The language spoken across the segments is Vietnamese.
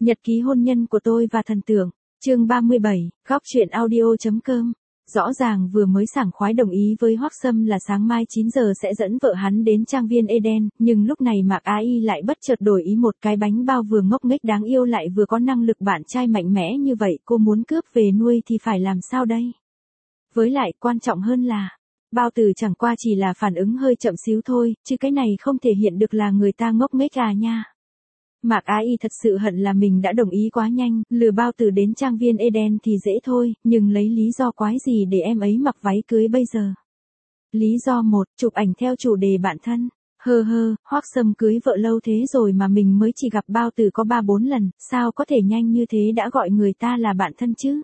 Nhật ký hôn nhân của tôi và thần tượng, chương 37, góc truyện audio.com. Rõ ràng vừa mới sảng khoái đồng ý với Hoắc Sâm là sáng mai 9 giờ sẽ dẫn vợ hắn đến trang viên Eden, nhưng lúc này Mạc Á Y lại bất chợt đổi ý, một cái bánh bao vừa ngốc nghếch đáng yêu lại vừa có năng lực bạn trai mạnh mẽ như vậy, cô muốn cướp về nuôi thì phải làm sao đây? Với lại quan trọng hơn là, bao tử chẳng qua chỉ là phản ứng hơi chậm xíu thôi, chứ cái này không thể hiện được là người ta ngốc nghếch à nha. Mạc Á Y thật sự hận là mình đã đồng ý quá nhanh, lừa bao tử đến trang viên Eden thì dễ thôi, nhưng lấy lý do quái gì để em ấy mặc váy cưới bây giờ? Lý do 1, chụp ảnh theo chủ đề bạn thân. Hoắc Sâm cưới vợ lâu thế rồi mà mình mới chỉ gặp bao tử có 3-4 lần, sao có thể nhanh như thế đã gọi người ta là bạn thân chứ?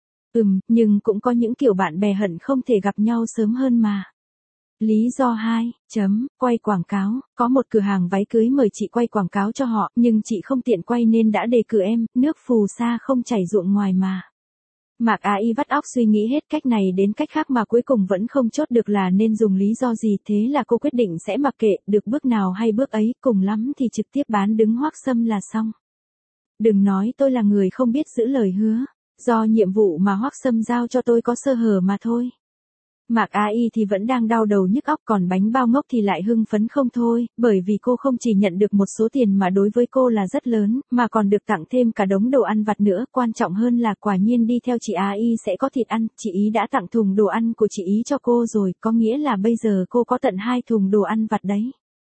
Nhưng cũng có những kiểu bạn bè hận không thể gặp nhau sớm hơn mà. Lý do 2, quay quảng cáo, có một cửa hàng váy cưới mời chị quay quảng cáo cho họ, nhưng chị không tiện quay nên đã đề cử em, nước phù sa không chảy ruộng ngoài mà. Mạc Á Y vắt óc suy nghĩ hết cách này đến cách khác mà cuối cùng vẫn không chốt được là nên dùng lý do gì, thế là cô quyết định sẽ mặc kệ, được bước nào hay bước ấy, cùng lắm thì trực tiếp bán đứng Hoắc Sâm là xong. Đừng nói tôi là người không biết giữ lời hứa, do nhiệm vụ mà Hoắc Sâm giao cho tôi có sơ hở mà thôi. Mạc Á Y thì vẫn đang đau đầu nhức óc, còn bánh bao ngốc thì lại hưng phấn không thôi, bởi vì cô không chỉ nhận được một số tiền mà đối với cô là rất lớn, mà còn được tặng thêm cả đống đồ ăn vặt nữa, quan trọng hơn là quả nhiên đi theo chị Á Y sẽ có thịt ăn, chị ý đã tặng thùng đồ ăn của chị ý cho cô rồi, có nghĩa là bây giờ cô có tận 2 thùng đồ ăn vặt đấy.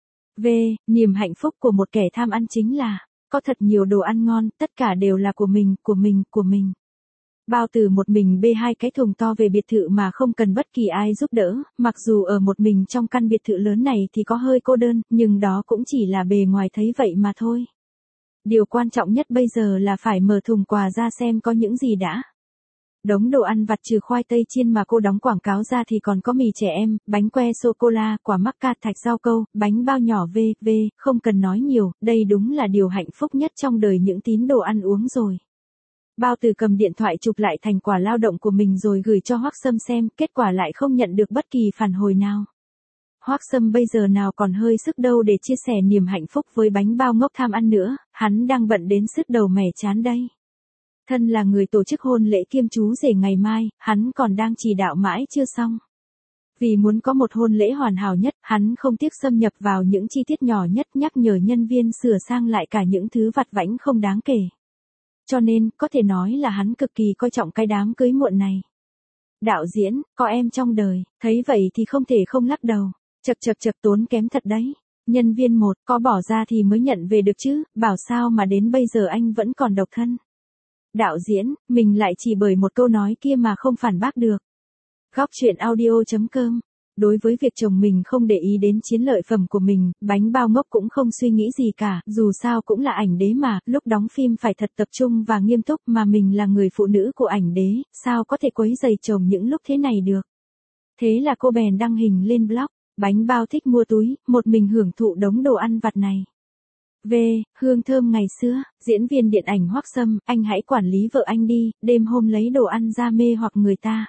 Niềm hạnh phúc của một kẻ tham ăn chính là, có thật nhiều đồ ăn ngon, tất cả đều là của mình. Bao tử một mình bê 2 cái thùng to về biệt thự mà không cần bất kỳ ai giúp đỡ, mặc dù ở một mình trong căn biệt thự lớn này thì có hơi cô đơn, nhưng đó cũng chỉ là bề ngoài thấy vậy mà thôi. Điều quan trọng nhất bây giờ là phải mở thùng quà ra xem có những gì đã. Đống đồ ăn vặt trừ khoai tây chiên mà cô đóng quảng cáo ra thì còn có mì trẻ em, bánh que sô-cô-la, quả mắc ca, thạch rau câu, bánh bao nhỏ không cần nói nhiều, đây đúng là điều hạnh phúc nhất trong đời những tín đồ ăn uống rồi. Bao tử cầm điện thoại chụp lại thành quả lao động của mình rồi gửi cho Hoắc Sâm xem, kết quả lại không nhận được bất kỳ phản hồi nào. Hoắc Sâm bây giờ nào còn hơi sức đâu để chia sẻ niềm hạnh phúc với bánh bao ngốc tham ăn nữa, hắn đang bận đến sứt đầu mẻ chán đây. Thân là người tổ chức hôn lễ kiêm chú rể ngày mai, hắn còn đang chỉ đạo mãi chưa xong. Vì muốn có một hôn lễ hoàn hảo nhất, hắn không tiếc xâm nhập vào những chi tiết nhỏ nhất, nhắc nhở nhân viên sửa sang lại cả những thứ vặt vãnh không đáng kể. Cho nên, có thể nói là hắn cực kỳ coi trọng cái đám cưới muộn này. Đạo diễn, có em trong đời, thấy vậy thì không thể không lắc đầu. Chật tốn kém thật đấy. Nhân viên 1, có bỏ ra thì mới nhận về được chứ, bảo sao mà đến bây giờ anh vẫn còn độc thân. Đạo diễn, mình lại chỉ bởi một câu nói kia mà không phản bác được. Góc truyện audio.com. Đối với việc chồng mình không để ý đến chiến lợi phẩm của mình, bánh bao ngốc cũng không suy nghĩ gì cả, dù sao cũng là ảnh đế mà, lúc đóng phim phải thật tập trung và nghiêm túc, mà mình là người phụ nữ của ảnh đế, sao có thể quấy rầy chồng những lúc thế này được. Thế là cô bèn đăng hình lên blog, bánh bao thích mua túi, một mình hưởng thụ đống đồ ăn vặt này. Hương thơm ngày xưa, diễn viên điện ảnh Hoắc Sâm, anh hãy quản lý vợ anh đi, đêm hôm lấy đồ ăn ra mê hoặc người ta.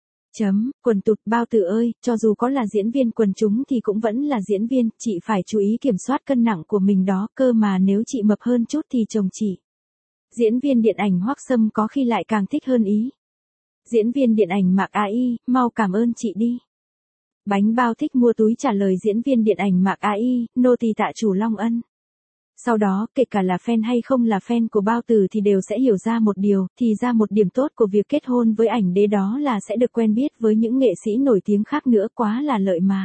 Quần tụt, bao tử ơi, cho dù có là diễn viên quần chúng thì cũng vẫn là diễn viên, chị phải chú ý kiểm soát cân nặng của mình đó, cơ mà nếu chị mập hơn chút thì chồng chị. Diễn viên điện ảnh Hoắc Sâm có khi lại càng thích hơn ý. Diễn viên điện ảnh Mạc Á Y, mau cảm ơn chị đi. Bánh bao thích mua túi trả lời diễn viên điện ảnh Mạc Á Y, nô tỳ tạ chủ Long Ân. Sau đó, kể cả là fan hay không là fan của bao tử thì đều sẽ hiểu ra một điều, thì ra một điểm tốt của việc kết hôn với ảnh đế đó là sẽ được quen biết với những nghệ sĩ nổi tiếng khác nữa, quá là lợi mà.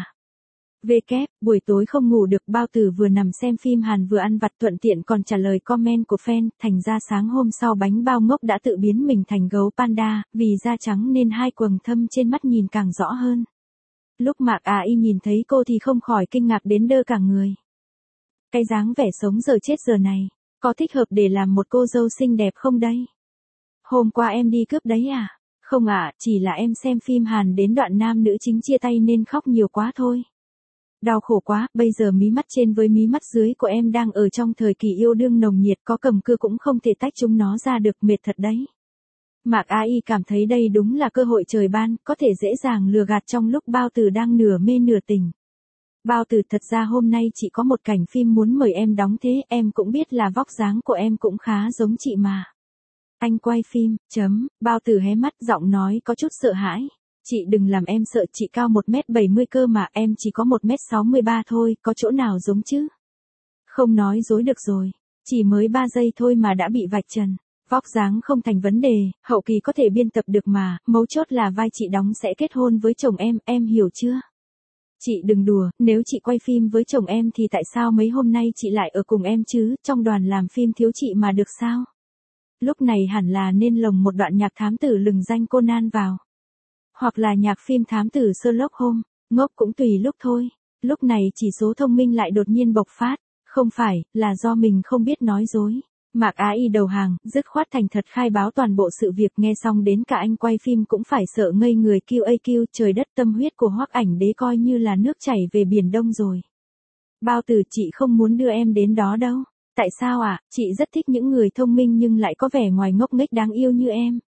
Buổi tối không ngủ được, bao tử vừa nằm xem phim Hàn vừa ăn vặt, thuận tiện còn trả lời comment của fan, thành ra sáng hôm sau bánh bao ngốc đã tự biến mình thành gấu panda, vì da trắng nên 2 quầng thâm trên mắt nhìn càng rõ hơn. Lúc Mạc Á Y nhìn thấy cô thì không khỏi kinh ngạc đến đơ cả người. Cái dáng vẻ sống giờ chết giờ này, có thích hợp để làm một cô dâu xinh đẹp không đây? Hôm qua em đi cướp đấy à? Không ạ, chỉ là em xem phim Hàn đến đoạn nam nữ chính chia tay nên khóc nhiều quá thôi. Đau khổ quá, bây giờ mí mắt trên với mí mắt dưới của em đang ở trong thời kỳ yêu đương nồng nhiệt, có cầm cưa cũng không thể tách chúng nó ra được, mệt thật đấy. Mạc Á Y cảm thấy đây đúng là cơ hội trời ban, có thể dễ dàng lừa gạt trong lúc bao tử đang nửa mê nửa tỉnh. Bao Tử, thật ra hôm nay chị có một cảnh phim muốn mời em đóng, thế em cũng biết là vóc dáng của em cũng khá giống chị mà. Anh quay phim, Bao Tử hé mắt, giọng nói có chút sợ hãi. Chị đừng làm em sợ, chị cao 1m70 cơ mà, em chỉ có 1m63 thôi, có chỗ nào giống chứ? Không nói dối được rồi, chỉ mới 3 giây thôi mà đã bị vạch trần. Vóc dáng không thành vấn đề, hậu kỳ có thể biên tập được mà, mấu chốt là vai chị đóng sẽ kết hôn với chồng em hiểu chưa? Chị đừng đùa, nếu chị quay phim với chồng em thì tại sao mấy hôm nay chị lại ở cùng em chứ, trong đoàn làm phim thiếu chị mà được sao? Lúc này hẳn là nên lồng một đoạn nhạc thám tử lừng danh Conan vào. Hoặc là nhạc phim thám tử Sherlock Holmes, ngốc cũng tùy lúc thôi. Lúc này chỉ số thông minh lại đột nhiên bộc phát, không phải, là do mình không biết nói dối. Mạc Á Y đầu hàng, dứt khoát thành thật khai báo toàn bộ sự việc, nghe xong đến cả anh quay phim cũng phải sợ ngây người. QAQ, trời đất, tâm huyết của Hoắc Ảnh Đế coi như là nước chảy về biển Đông rồi. Bao Tử, chị không muốn đưa em đến đó đâu. Tại sao ạ? Chị rất thích những người thông minh nhưng lại có vẻ ngoài ngốc nghếch đáng yêu như em.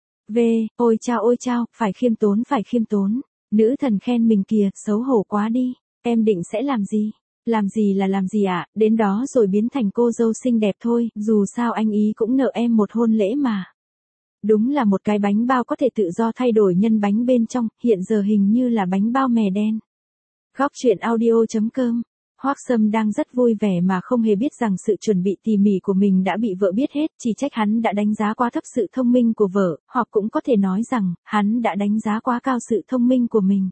Ôi chao, phải khiêm tốn. Nữ thần khen mình kìa, xấu hổ quá đi. Em định sẽ làm gì? Làm gì ạ? Đến đó rồi biến thành cô dâu xinh đẹp thôi, dù sao anh ý cũng nợ em một hôn lễ mà. Đúng là một cái bánh bao có thể tự do thay đổi nhân bánh bên trong, hiện giờ hình như là bánh bao mè đen. Góc truyện audio.com. Hoắc Sâm đang rất vui vẻ mà không hề biết rằng sự chuẩn bị tỉ mỉ của mình đã bị vợ biết hết, chỉ trách hắn đã đánh giá quá thấp sự thông minh của vợ, hoặc cũng có thể nói rằng, hắn đã đánh giá quá cao sự thông minh của mình.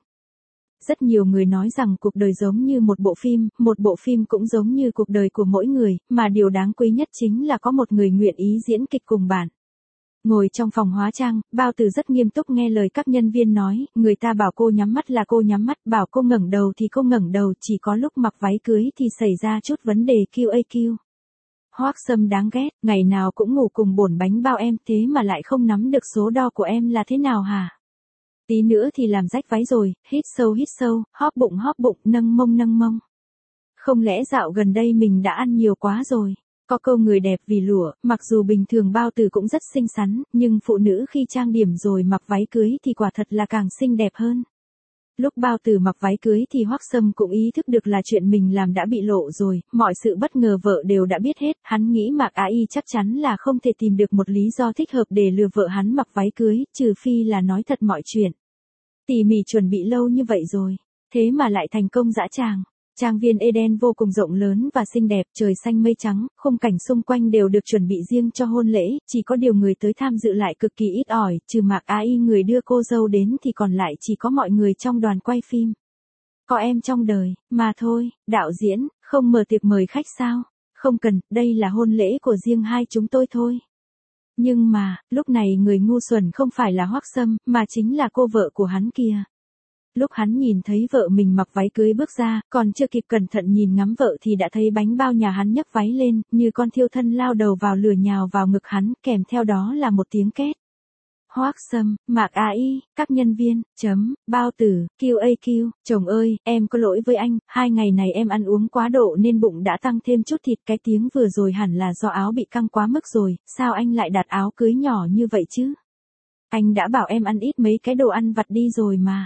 Rất nhiều người nói rằng cuộc đời giống như một bộ phim cũng giống như cuộc đời của mỗi người, mà điều đáng quý nhất chính là có một người nguyện ý diễn kịch cùng bạn. Ngồi trong phòng hóa trang, Bao Tử rất nghiêm túc nghe lời các nhân viên nói, người ta bảo cô nhắm mắt là cô nhắm mắt, bảo cô ngẩng đầu thì cô ngẩng đầu, chỉ có lúc mặc váy cưới thì xảy ra chút vấn đề. QAQ. Hoắc Sâm đáng ghét, ngày nào cũng ngủ cùng bổn bánh bao em, thế mà lại không nắm được số đo của em là thế nào hả? Tí nữa thì làm rách váy rồi, hít sâu, hóp bụng, nâng mông. Không lẽ dạo gần đây mình đã ăn nhiều quá rồi? Có câu người đẹp vì lụa, mặc dù bình thường Bao Tử cũng rất xinh xắn, nhưng phụ nữ khi trang điểm rồi mặc váy cưới thì quả thật là càng xinh đẹp hơn. Lúc Bao Tử mặc váy cưới thì Hoắc Sâm cũng ý thức được là chuyện mình làm đã bị lộ rồi, mọi sự bất ngờ vợ đều đã biết hết, hắn nghĩ Mạc Á Y chắc chắn là không thể tìm được một lý do thích hợp để lừa vợ hắn mặc váy cưới, trừ phi là nói thật mọi chuyện. Tỉ mỉ chuẩn bị lâu như vậy rồi, thế mà lại thành công dã tràng. Trang viên Eden vô cùng rộng lớn và xinh đẹp, trời xanh mây trắng, khung cảnh xung quanh đều được chuẩn bị riêng cho hôn lễ, chỉ có điều người tới tham dự lại cực kỳ ít ỏi, trừ Mạc Á Y người đưa cô dâu đến thì còn lại chỉ có mọi người trong đoàn quay phim. Có em trong đời, mà thôi, đạo diễn, không mở tiệc mời khách sao? Không cần, đây là hôn lễ của riêng hai chúng tôi thôi. Nhưng mà, lúc này người ngu xuẩn không phải là Hoắc Sâm, mà chính là cô vợ của hắn kìa. Lúc hắn nhìn thấy vợ mình mặc váy cưới bước ra, còn chưa kịp cẩn thận nhìn ngắm vợ thì đã thấy bánh bao nhà hắn nhấc váy lên, như con thiêu thân lao đầu vào lửa nhào vào ngực hắn, kèm theo đó là một tiếng két. Hoắc Sâm, Mạc Á Y, các nhân viên, Bao Tử, QAQ, chồng ơi, em có lỗi với anh, 2 ngày này em ăn uống quá độ nên bụng đã tăng thêm chút thịt, cái tiếng vừa rồi hẳn là do áo bị căng quá mức rồi, sao anh lại đặt áo cưới nhỏ như vậy chứ? Anh đã bảo em ăn ít mấy cái đồ ăn vặt đi rồi mà.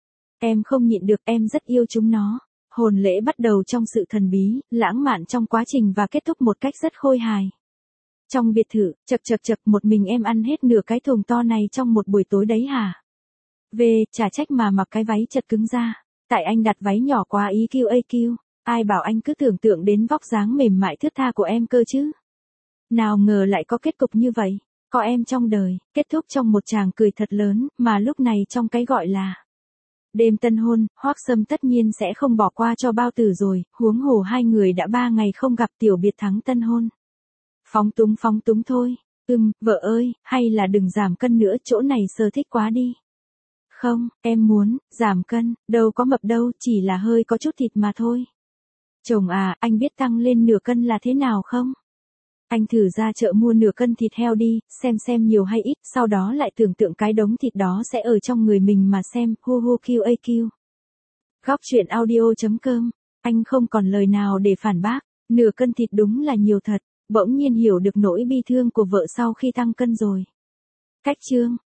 Em không nhịn được, em rất yêu chúng nó. Hôn lễ bắt đầu trong sự thần bí, lãng mạn trong quá trình và kết thúc một cách rất khôi hài. Trong biệt thự, chật, một mình em ăn hết nửa cái thùng to này trong một buổi tối đấy hả? Chả trách mà mặc cái váy chật cứng ra. Tại anh đặt váy nhỏ quá ý. QAQ. Ai bảo anh cứ tưởng tượng đến vóc dáng mềm mại thướt tha của em cơ chứ? Nào ngờ lại có kết cục như vậy. Có em trong đời, kết thúc trong một tràng cười thật lớn, mà lúc này trong cái gọi là đêm tân hôn, Hoắc Sâm tất nhiên sẽ không bỏ qua cho Bao Tử rồi, huống hồ hai người đã 3 ngày không gặp, tiểu biệt thắng tân hôn. Phóng túng thôi. Vợ ơi, hay là đừng giảm cân nữa, chỗ này sờ thích quá đi. Không, em muốn giảm cân, đâu có mập đâu, chỉ là hơi có chút thịt mà thôi. Chồng à, anh biết tăng lên nửa cân là thế nào không? Anh thử ra chợ mua nửa cân thịt heo đi, xem nhiều hay ít, sau đó lại tưởng tượng cái đống thịt đó sẽ ở trong người mình mà xem. QAQ. Góc truyện audio.com. Anh không còn lời nào để phản bác, nửa cân thịt đúng là nhiều thật, bỗng nhiên hiểu được nỗi bi thương của vợ sau khi tăng cân rồi. Cách chương.